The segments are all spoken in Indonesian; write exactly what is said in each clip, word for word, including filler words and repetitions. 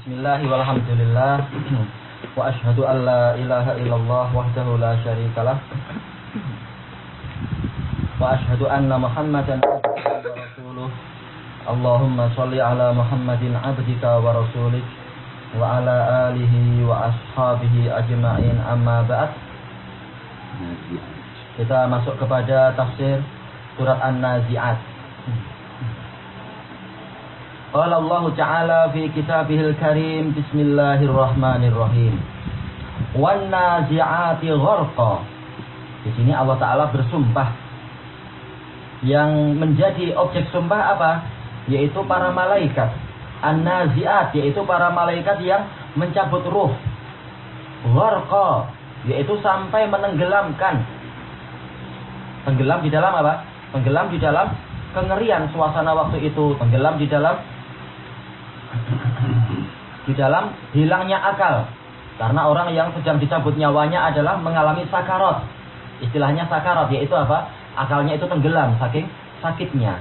Bismillah walhamdulillah wa asyhadu an la ilaha illallah wahdahu la syarikalah wa asyhadu anna Muhammadan abduhu wa rasuluh. Allahumma shalli ala Muhammadin abdika wa rasulik wa ala alihi wa ashabihi ajma'in, amma ba'd. Kita masuk kepada tafsir surat An-Nazi'at. Qala Allah Ta'ala fi kitabihil karim, bismillahirrahmanirrahim. Wan nazi'ati gharqa. Di sini Allah Ta'ala bersumpah. Yang menjadi objek sumpah apa? Yaitu para malaikat. An-nazi'at, yaitu para malaikat yang mencabut ruh. Gharqa, yaitu sampai menenggelamkan. Tenggelam di dalam apa? Tenggelam di dalam kengerian suasana waktu itu. Tenggelam di dalam di dalam hilangnya akal, karena orang yang sedang dicabut nyawanya adalah mengalami sakarat. Istilahnya sakarat, yaitu apa? Akalnya itu tenggelam saking sakitnya.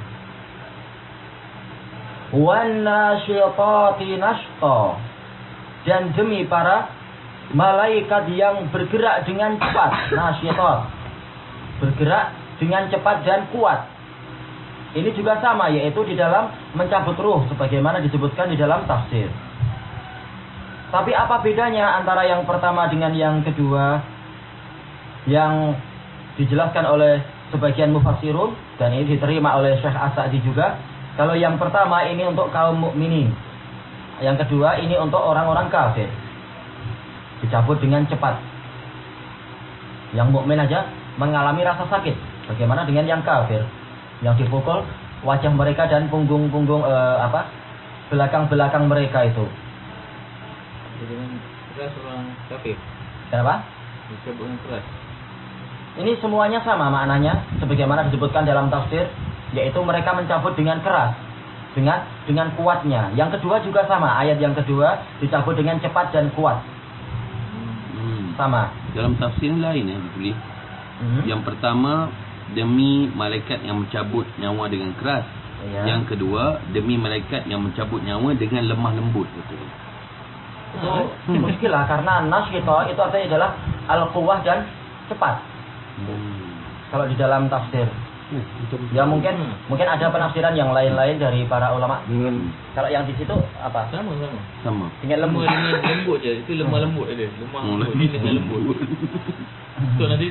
Wan nasyitati nashta, dan demi para malaikat yang bergerak dengan cepat. Nasyitat, bergerak dengan cepat dan kuat. Ini juga sama, yaitu di dalam mencabut ruh, sebagaimana disebutkan di dalam tafsir. Tapi apa bedanya antara yang pertama dengan yang kedua? Yang dijelaskan oleh sebagian mufassirun, dan ini diterima oleh Syekh As-Sa'di juga. Kalau yang pertama ini untuk kaum mukminin, yang kedua ini untuk orang-orang kafir. Dicabut dengan cepat. Yang mukmin aja mengalami rasa sakit, bagaimana dengan yang kafir? Yang dipukul wajah mereka dan punggung-punggung eh, apa belakang-belakang mereka itu. Dengan keras orang kafir. Kenapa? Disebut dengan keras. Ini semuanya sama maknanya, sebagaimana disebutkan dalam tafsir, yaitu mereka mencabut dengan keras, dengan dengan kuatnya. Yang kedua juga sama, ayat yang kedua dicabut dengan cepat dan kuat. Hmm. Sama. Dalam tafsir lain ya ditulis. Hmm. Yang pertama, demi malaikat yang mencabut nyawa dengan keras. Ya. Yang kedua, demi malaikat yang mencabut nyawa dengan lemah lembut. Betul. Oh, hmm. Mungkin lah, karena nasyita itu artinya adalah al-quwah dan cepat. Hmm. Kalau di dalam tafsir. Hmm. Ya mungkin hmm. mungkin ada penafsiran yang lain-lain dari para ulama. Hmm. Kalau yang di situ apa? Sama sama. Sama. Dengan lembut. Dengan lembut je. Itu lemah lembut ada. Lemah lembut ini dengan lembut. So nanti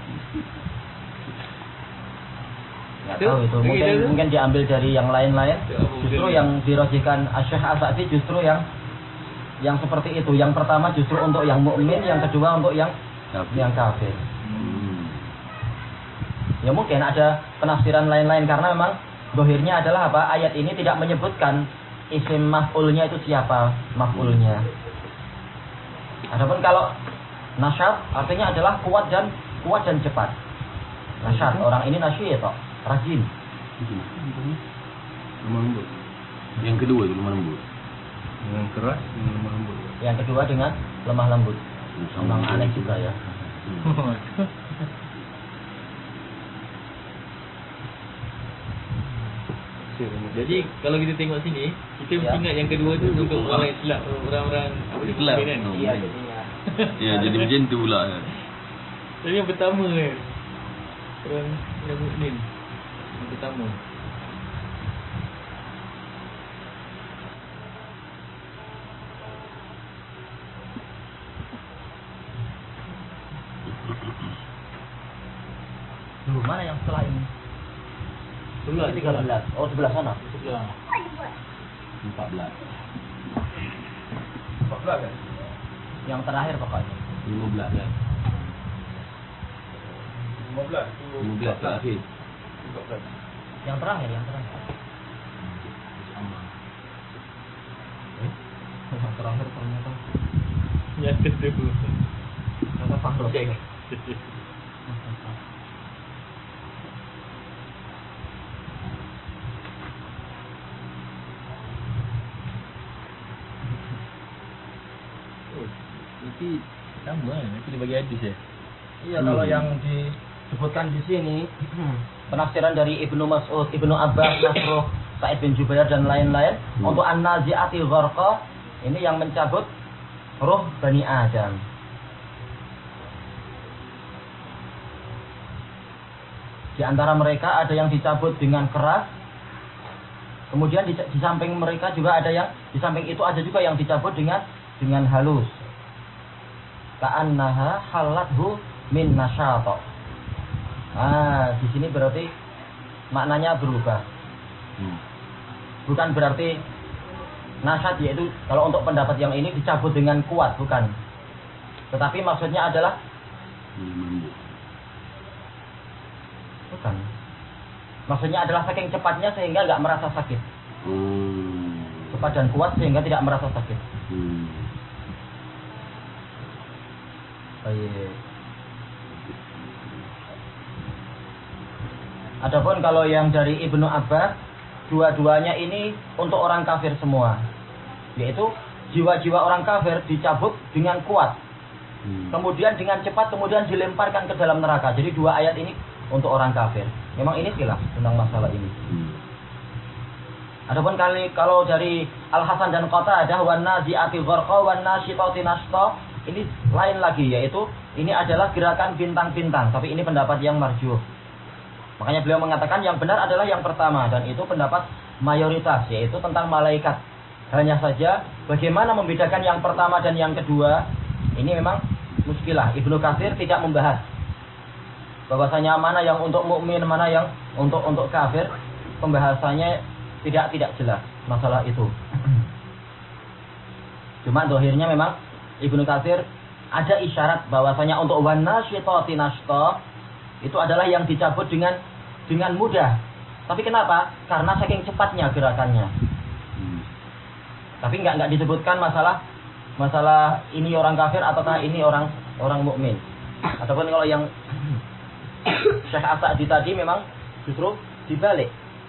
Nggak tahu itu, mungkin mungkin diambil dari yang lain-lain. Justru yang dirojihkan Syekh As-Sa'di justru yang yang seperti itu. Yang pertama justru untuk yang mukmin, yang kedua untuk yang kafir. yang kafir. Hmm. Ya mungkin ada penafsiran lain-lain, karena memang dohirnya adalah apa? Ayat ini tidak menyebutkan isim maf'ulnya itu siapa maf'ulnya. Adapun kalau nasyat artinya adalah kuat dan kuat dan cepat. Nasyat, orang ini nasyid toh. Rajin. Lemah lembut. Yang kedua itu lemah lembut. Yang keras dengan lemah lembut. Yang kedua dengan lemah lembut. Memang aneh juga ya. Jadi kalau kita tengok sini, kita mesti ingat yang kedua tu untuk orang Islam, orang-orang Islam kan. Iya. Ya, jadi macam tu pula. Jadi yang pertama kan, orang yang mukmin. Yang pertama. Duh, mana yang setelah ini? Sebelah tiga belas. Oh, sebelah sana. Sebelah. empat belas. empat belas kan? Yang terakhir pokoknya. lima belas kan? lima belas. lima belas terakhir. empat belas. Yang terakhir, yang terakhir. Eh? Yang terakhir ternyata. Yang kedua. Ternyata Fahro. Nanti sama kan? Nanti dia bagi hadis ya? Iya, hmm. Kalau yang disebutkan di sini penafsiran dari Ibnu Mas'ud, Ibnu Abbas, Nasruh, Sa'id bin Jubair dan lain-lain hmm. untuk an-nazi'ati gharqa, Ini yang mencabut ruh Bani Adam. Di antara mereka ada yang dicabut dengan keras. Kemudian di, di samping mereka juga ada yang di samping itu ada juga yang dicabut dengan dengan halus. Ka'annaha halathu min nasyata. Ah, di sini berarti maknanya berubah. Hmm. Bukan berarti nasyat, yaitu kalau untuk pendapat yang ini dicabut dengan kuat, bukan. Tetapi maksudnya adalah bukan. Maksudnya adalah saking cepatnya sehingga nggak merasa sakit. Hmm. Cepat dan kuat sehingga tidak merasa sakit. Hmm. Baik. Adapun kalau yang dari Ibnu Abbas, dua-duanya ini untuk orang kafir semua. Yaitu jiwa-jiwa orang kafir dicabut dengan kuat. Hmm. Kemudian dengan cepat kemudian dilemparkan ke dalam neraka. Jadi dua ayat ini untuk orang kafir. Memang ini khilaf tentang masalah ini. Hmm. Adapun kali kalau dari Al Hasan dan Qatadah wan nazi'ati gharqa wan nasyitati nashta, ini lain lagi, yaitu ini adalah gerakan bintang-bintang, tapi ini pendapat yang marjuh. Makanya beliau mengatakan yang benar adalah yang pertama, dan itu pendapat mayoritas, yaitu tentang malaikat. Hanya saja bagaimana membedakan yang pertama dan yang kedua, ini memang muskilah. Ibnu Katsir tidak membahas bahwasanya mana yang untuk mukmin, mana yang untuk untuk kafir. Pembahasannya tidak tidak jelas masalah itu. Cuma dohirnya memang Ibnu Katsir ada isyarat bahwasanya untuk wan nasyitati nashta itu adalah yang dicabut dengan dengan mudah. Tapi kenapa? Karena saking cepatnya gerakannya. Hmm. Tapi nggak nggak disebutkan masalah masalah ini orang kafir ataukah ini orang orang mukmin. Ataupun kalau yang Syekh As-Sa'di tadi memang justru dibalik.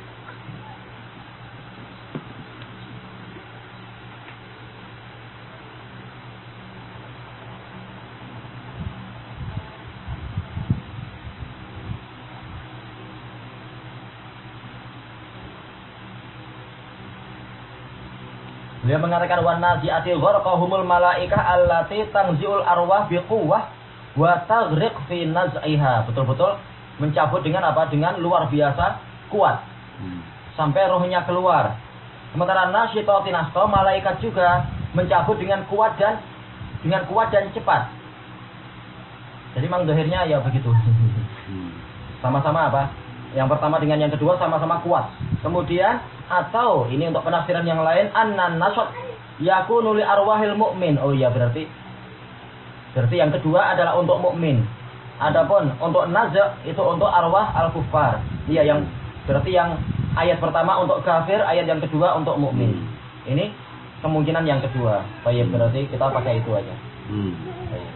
Dia mengatakan wan nazi'ati gharqahumul malaikah allati tanzi'ul arwah biquwwah wa taghriq fi naz'iha. Betul-betul mencabut dengan apa? Dengan luar biasa kuat. Hmm. Sampai rohnya keluar. Sementara nasyitati nashta, malaikat juga mencabut dengan kuat dan dengan kuat dan cepat. Jadi memang zahirnya ya begitu. Hmm. Sama-sama apa? Yang pertama dengan yang kedua sama-sama kuat. Kemudian atau ini untuk penafsiran yang lain, annan nasat yakunu li arwahil mu'min. Oh iya, berarti berarti yang kedua adalah untuk mukmin. Adapun untuk nazak itu untuk arwah al-kuffar. Iya, yang berarti yang ayat pertama untuk kafir, ayat yang kedua untuk mukmin. Ini kemungkinan yang kedua. Baik, berarti kita pakai itu aja. Hmm. Baik.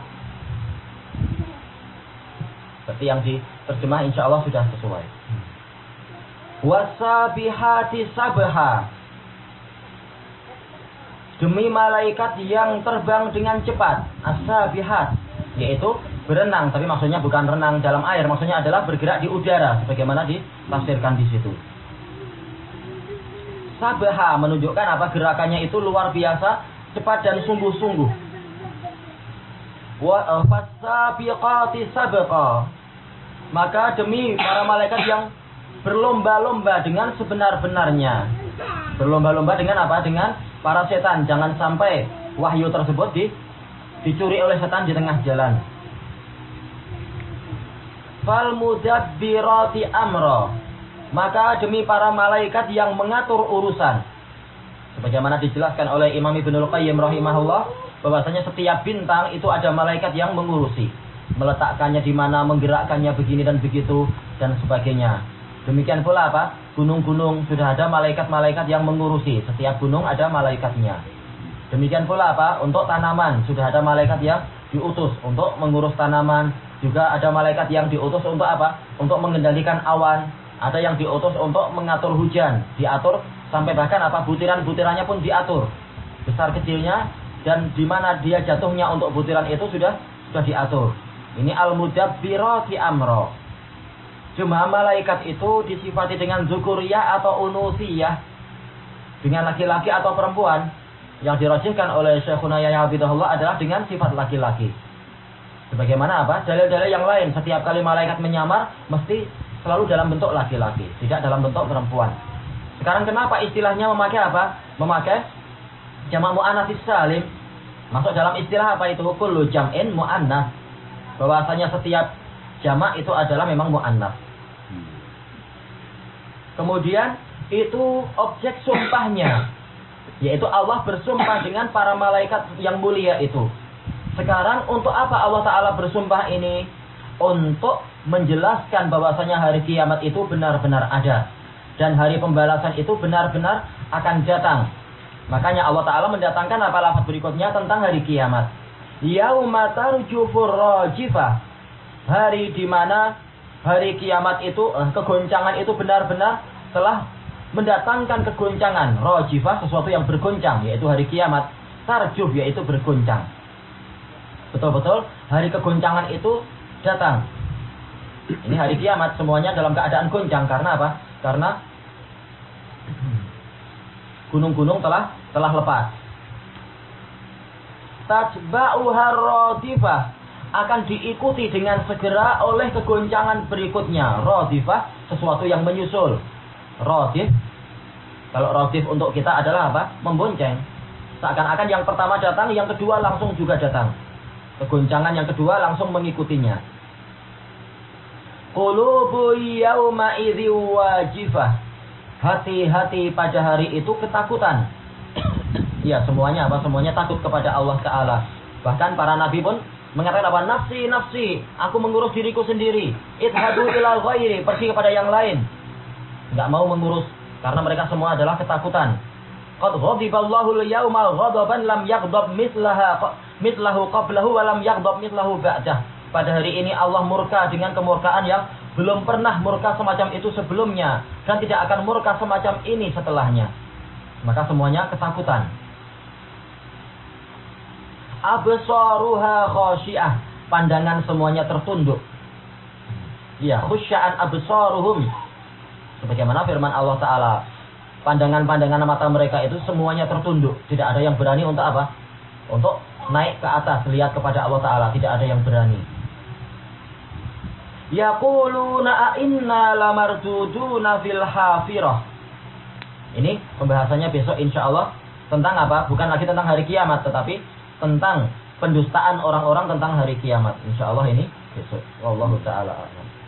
Berarti yang diterjemah insya Allah sudah sesuai. Wasabihati sabha, demi malaikat yang terbang dengan cepat. As-sabihat, yaitu berenang, tapi maksudnya bukan renang dalam air, maksudnya adalah bergerak di udara, sebagaimana ditafsirkan di situ. Sabha menunjukkan apa? Gerakannya itu luar biasa, cepat dan sungguh-sungguh. Wa fasabiqati sabqa, maka demi para malaikat yang berlomba-lomba dengan sebenar-benarnya. Berlomba-lomba dengan apa? Dengan para setan. Jangan sampai wahyu tersebut di, dicuri oleh setan di tengah jalan. Fal mudabbirati amra, maka demi para malaikat yang mengatur urusan. Sebagaimana dijelaskan oleh Imam Ibnul Qayyim rahimahullah, bahwasanya setiap bintang itu ada malaikat yang mengurusi. Meletakkannya di mana, menggerakkannya begini dan begitu dan sebagainya. Demikian pula apa? Gunung-gunung sudah ada malaikat-malaikat yang mengurusi. Setiap gunung ada malaikatnya. Demikian pula apa? Untuk tanaman sudah ada malaikat yang diutus untuk mengurus tanaman. Juga ada malaikat yang diutus untuk apa? Untuk mengendalikan awan. Ada yang diutus untuk mengatur hujan. Diatur sampai bahkan apa? Butiran-butirannya pun diatur. Besar kecilnya dan di mana dia jatuhnya untuk butiran itu sudah sudah diatur. Ini al-mudabbirati amra. Cuma malaikat itu disifati dengan zukuriyah atau unusiyah, dengan laki-laki atau perempuan. Yang dirajihkan oleh Syekhuna Yahya Hafidhahullah adalah dengan sifat laki-laki. Sebagaimana apa? Dalil-dalil yang lain, setiap kali malaikat menyamar mesti selalu dalam bentuk laki-laki, tidak dalam bentuk perempuan. Sekarang kenapa istilahnya memakai apa? Memakai jamak muannats salim. Masuk dalam istilah apa itu? Kullu jam'in muannats. Bahwasanya setiap jamak itu adalah memang muannats. Kemudian itu objek sumpahnya, yaitu Allah bersumpah dengan para malaikat yang mulia itu. Sekarang untuk apa Allah Ta'ala bersumpah ini? Untuk menjelaskan bahwasanya hari kiamat itu benar-benar ada. Dan hari pembalasan itu benar-benar akan datang. Makanya Allah Ta'ala mendatangkan apa lafaz berikutnya tentang hari kiamat. Yauma tarjufur rajifah. Hari di mana hari kiamat itu, eh, kegoncangan itu benar-benar telah mendatangkan kegoncangan. Rajifah, sesuatu yang bergoncang, yaitu hari kiamat. Tarjuf, yaitu bergoncang. Betul-betul hari kegoncangan itu datang. Ini hari kiamat, semuanya dalam keadaan goncang. Karena apa? Karena gunung-gunung telah telah lepas. Tatba'uha radifah, akan diikuti dengan segera oleh kegoncangan berikutnya. Radifah, sesuatu yang menyusul. Radif, kalau radif untuk kita adalah apa? Membonceng. Seakan-akan yang pertama datang, yang kedua langsung juga datang. Kegoncangan yang kedua langsung mengikutinya. Qulubu yawma idzi wajifah. Hati-hati pada hari itu ketakutan. Ya, semuanya apa? Semuanya takut kepada Allah Ta'ala. Bahkan para nabi pun mengatakan apa? Nafsi, nafsi, aku mengurus diriku sendiri. Idhadu ila ghairi, pergi kepada yang lain. Enggak mau mengurus karena mereka semua adalah ketakutan. Qad ghadiballahu al-yawma ghadaban lam yaghdab mithlaha mithlahu qablahu wa lam yaghdab mithlahu ba'dah. Pada hari ini Allah murka dengan kemurkaan yang belum pernah murka semacam itu sebelumnya dan tidak akan murka semacam ini setelahnya. Maka semuanya ketakutan. Absaruha khashi'ah, pandangan semuanya tertunduk. Ya, khusya'an absaruhum. Sebagaimana firman Allah Ta'ala, pandangan-pandangan mata mereka itu semuanya tertunduk. Tidak ada yang berani untuk apa? Untuk naik ke atas, lihat kepada Allah Ta'ala. Tidak ada yang berani. Yaquluna a'inna lamarduduna fil hafirah. Ini pembahasannya besok insya Allah tentang apa? Bukan lagi tentang hari kiamat, tetapi tentang pendustaan orang-orang tentang hari kiamat. Insya Allah ini besok. Wallahu ta'ala a'lam.